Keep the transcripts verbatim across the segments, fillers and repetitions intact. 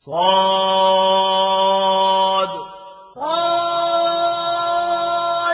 صاد صاد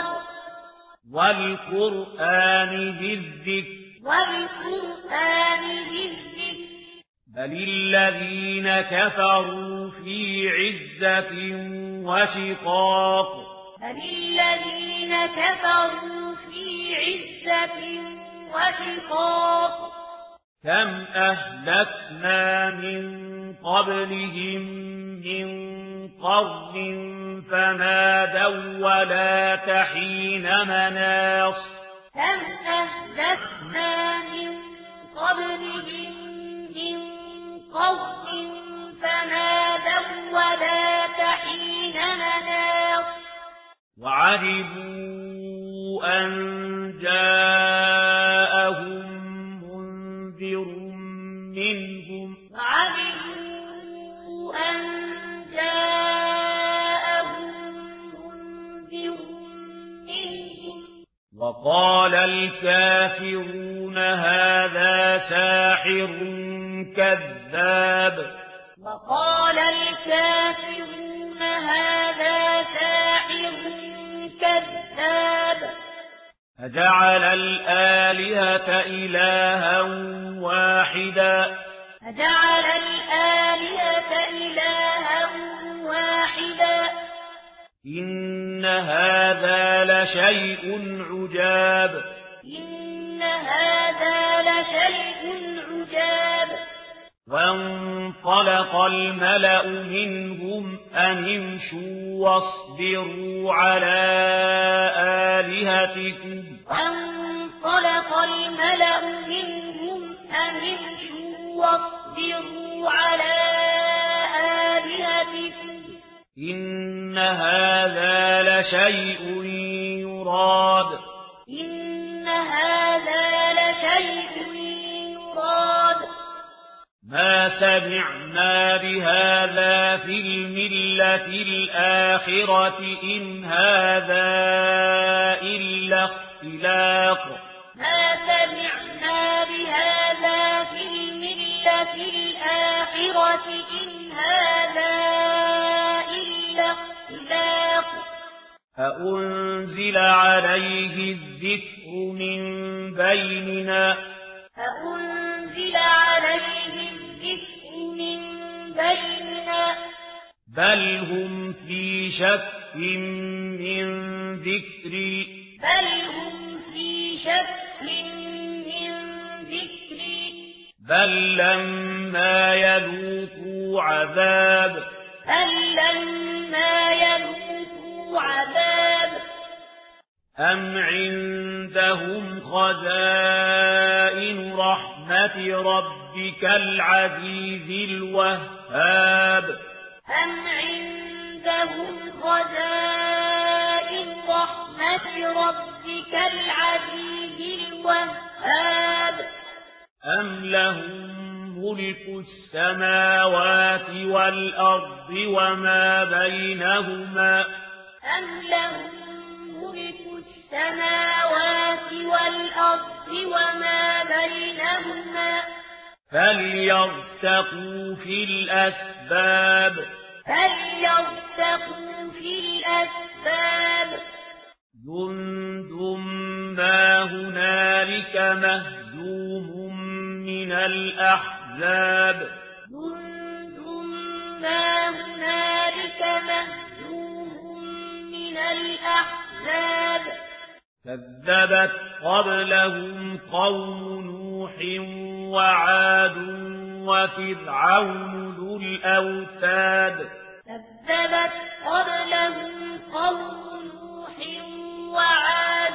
والقرآن ذي الذكر والقرآن ذي الذكر بل الذين كفروا في عزة وشقاق بل الذين كفروا في عزة وشقاق كم أهلكنا من قبلهم من قرن فنادوا ولا تحين مناص كم أهلكنا من قبلهم من قرن فنادوا ولا تحين مناص وعجبوا أن جاءهم منذر منهم وعجبوا أن جاءهم منذر منهم وقال الكافرون هذا ساحر كذاب وقال الكافرون هذا ساحر كذاب أجعل الآلهة إلها واحدا أجعل الآلهة إلها واحدا إن هذا لشيء عجاب إن هذا لشيء عجاب وانطلق الملأ منهم أن امشوا واصبروا على آلهتكم وانطلق الملأ منهم أن امشوا واصبروا على آلهتكم إن هذا لشيء يراد إن هذا لشيء يراد ما سمعنا بهذا في الملة الآخرة إن هذا إلا اختلاق ما سمعنا بهذا في الملة الآخرة إن هذا إلا اختلاق أأنزل عليه الذكر من بيننا أأنزل عليه الذكر من بيننا بل هم في شك من ذكري بل هم في شك من ذكري بل لما يذوقوا عذاب بل لما يذوقوا عذاب أم عندهم خزائن رحمة ربك العزيز الوهاب أم عندهم خزائن رحمة ربك العزيز الوهاب أم لهم ملك السماوات والأرض وما بينهما أم لهم ملك السماوات والأرض وما بينهما فليرتقوا في الأسباب فليرتقوا في الأسباب جند ما هنالك مهزوم من الأحزاب جند ما هنالك مهزوم من الأحزاب كذبت قبلهم قوم نوح وعاد وفرعون ذو الأوتاد كذبت قبلهم قوم نوح وعاد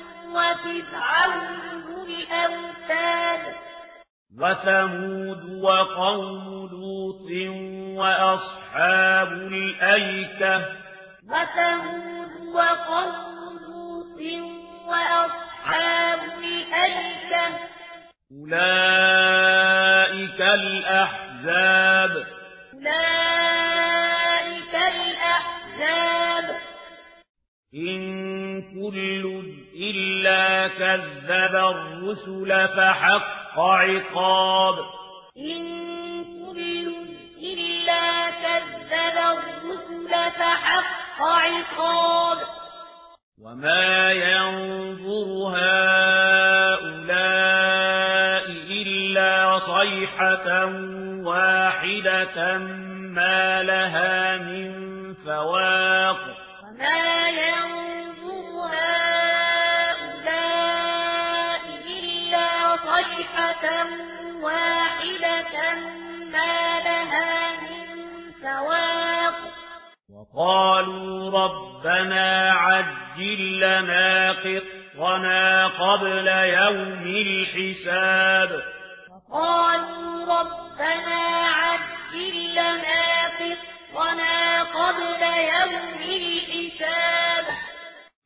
وفرعون ذو الأوتاد وثمود وقوم لوط وأصحاب الأيكة وثمود وقوم لوط وأصحاب الأيكة أولئك الأحزاب أولئك الأحزاب إن كل إلا كذب الرسل فحق عقاب إن كل إلا عقاب. وما ينظر هؤلاء إلا صيحة واحدة ما لها من فواق. وما ينظر هؤلاء إلا صيحة واحدة ما لها من فواق. وقالوا ربنا عجل لنا قطنا قبل يوم الحساب. وقالوا ربنا عجل لنا قطنا قبل يوم الحساب.